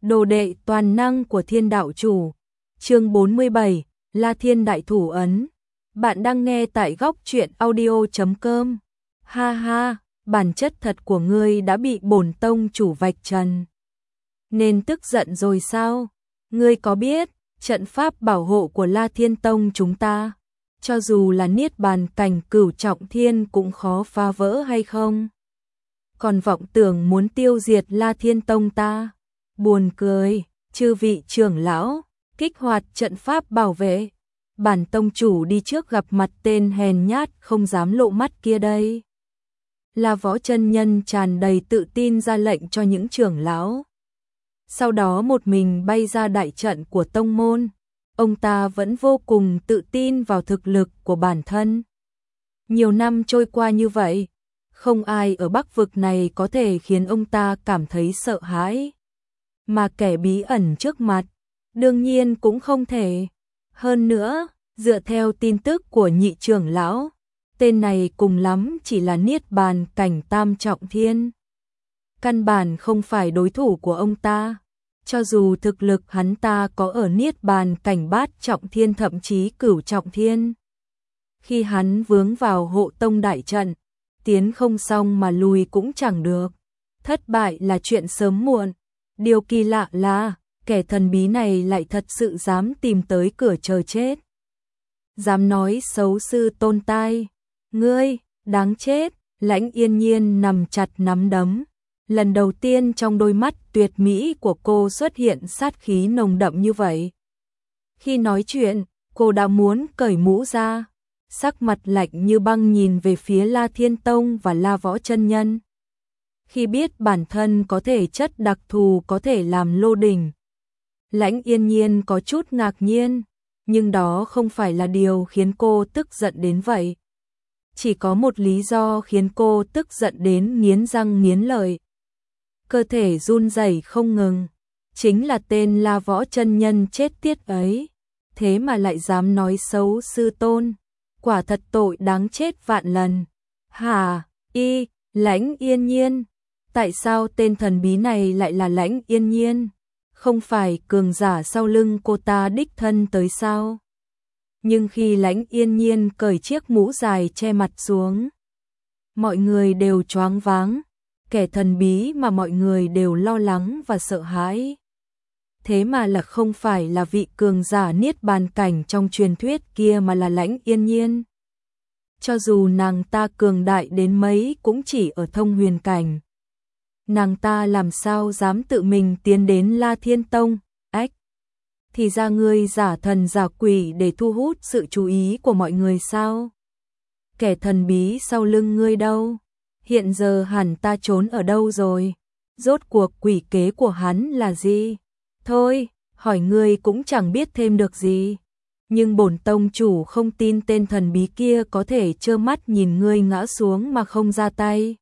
Đồ đệ toàn năng của Thiên đạo chủ. Chương 47, La Thiên đại thủ ấn. Bạn đang nghe tại góc truyện audio.com. Ha ha, bản chất thật của ngươi đã bị bổn tông chủ vạch trần. Nên tức giận rồi sao? Ngươi có biết trận pháp bảo hộ của La Thiên Tông chúng ta, cho dù là niết bàn cảnh cửu trọng thiên cũng khó phá vỡ hay không? Còn vọng tưởng muốn tiêu diệt La Thiên Tông ta. Buồn cười, chư vị trưởng lão, kích hoạt trận pháp bảo vệ. Bản tông chủ đi trước gặp mặt tên hèn nhát không dám lộ mắt kia đây. La Võ chân nhân tràn đầy tự tin ra lệnh cho những trưởng lão. Sau đó một mình bay ra đại trận của tông môn. Ông ta vẫn vô cùng tự tin vào thực lực của bản thân. Nhiều năm trôi qua như vậy, không ai ở Bắc vực này có thể khiến ông ta cảm thấy sợ hãi. Mà kẻ bí ẩn trước mặt, đương nhiên cũng không thể. Hơn nữa, dựa theo tin tức của nhị trưởng lão, tên này cùng lắm chỉ là niết bàn cảnh tam trọng thiên. Căn bản không phải đối thủ của ông ta. Cho dù thực lực hắn ta có ở niết bàn cảnh bát trọng thiên thậm chí cửu trọng thiên. Khi hắn vướng vào hộ tông đại trận, tiến không xong mà lùi cũng chẳng được. Thất bại là chuyện sớm muộn. Điều kỳ lạ là, kẻ thần bí này lại thật sự dám tìm tới cửa chờ chết. Dám nói xấu sư tôn tai. Ngươi, đáng chết. Lãnh Yên Nhiên nằm chặt nắm đấm. Lần đầu tiên trong đôi mắt tuyệt mỹ của cô xuất hiện sát khí nồng đậm như vậy. Khi nói chuyện, cô đã muốn cởi mũ ra. Sắc mặt lạnh như băng nhìn về phía La Thiên Tông và La Võ chân nhân. Khi biết bản thân có thể chất đặc thù có thể làm lô đỉnh, Lãnh Yên Nhiên có chút ngạc nhiên, nhưng đó không phải là điều khiến cô tức giận đến vậy. Chỉ có một lý do khiến cô tức giận đến nghiến răng nghiến lợi. Cơ thể run rẩy không ngừng, chính là tên La Võ chân nhân chết tiết ấy. Thế mà lại dám nói xấu sư tôn, quả thật tội đáng chết vạn lần. Hả, Lãnh Yên Nhiên. Tại sao tên thần bí này lại là Lãnh Yên Nhiên? Không phải cường giả sau lưng cô ta đích thân tới sao? Nhưng khi Lãnh Yên Nhiên cởi chiếc mũ dài che mặt xuống, mọi người đều choáng váng. Kẻ thần bí mà mọi người đều lo lắng và sợ hãi. Thế mà là không phải là vị cường giả niết bàn cảnh trong truyền thuyết kia mà là Lãnh Yên Nhiên. Cho dù nàng ta cường đại đến mấy cũng chỉ ở thông huyền cảnh. Nàng ta làm sao dám tự mình tiến đến La Thiên Tông? Ách! Thì ra ngươi giả thần giả quỷ để thu hút sự chú ý của mọi người sao? Kẻ thần bí sau lưng ngươi đâu? Hiện giờ hẳn ta trốn ở đâu rồi? Rốt cuộc quỷ kế của hắn là gì? Thôi, hỏi ngươi cũng chẳng biết thêm được gì. Nhưng bổn tông chủ không tin tên thần bí kia có thể trơ mắt nhìn ngươi ngã xuống mà không ra tay.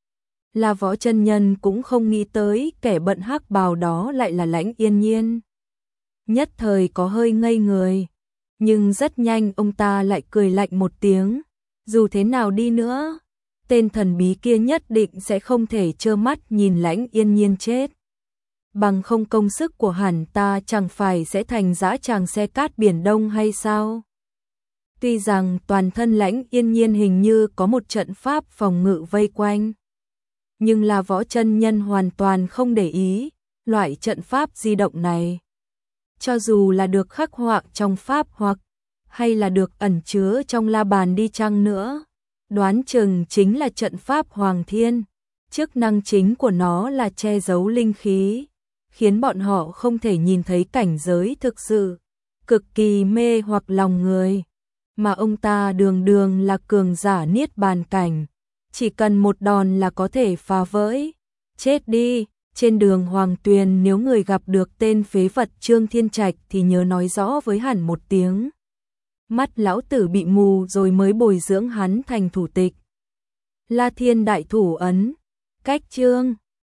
La Võ chân nhân cũng không nghĩ tới kẻ bận hắc bào đó lại là Lãnh Yên Nhiên. Nhất thời có hơi ngây người, nhưng rất nhanh ông ta lại cười lạnh một tiếng. Dù thế nào đi nữa, tên thần bí kia nhất định sẽ không thể trơ mắt nhìn Lãnh Yên Nhiên chết. Bằng không công sức của hẳn ta chẳng phải sẽ thành dã tràng xe cát biển Đông hay sao? Tuy rằng toàn thân Lãnh Yên Nhiên hình như có một trận pháp phòng ngự vây quanh, nhưng La Võ chân nhân hoàn toàn không để ý loại trận pháp di động này. Cho dù là được khắc họa trong pháp hoặc hay là được ẩn chứa trong la bàn đi chăng nữa, đoán chừng chính là trận pháp Hoàng Thiên. Chức năng chính của nó là che giấu linh khí, khiến bọn họ không thể nhìn thấy cảnh giới thực sự, cực kỳ mê hoặc lòng người. Mà ông ta đường đường là cường giả niết bàn cảnh, chỉ cần một đòn là có thể phá vỡ. Chết đi, trên đường Hoàng Tuyền nếu người gặp được tên phế vật Trương Thiên Trạch thì nhớ nói rõ với hẳn một tiếng. Mắt lão tử bị mù rồi mới bồi dưỡng hắn thành thủ tịch. La Thiên đại thủ ấn, cách chương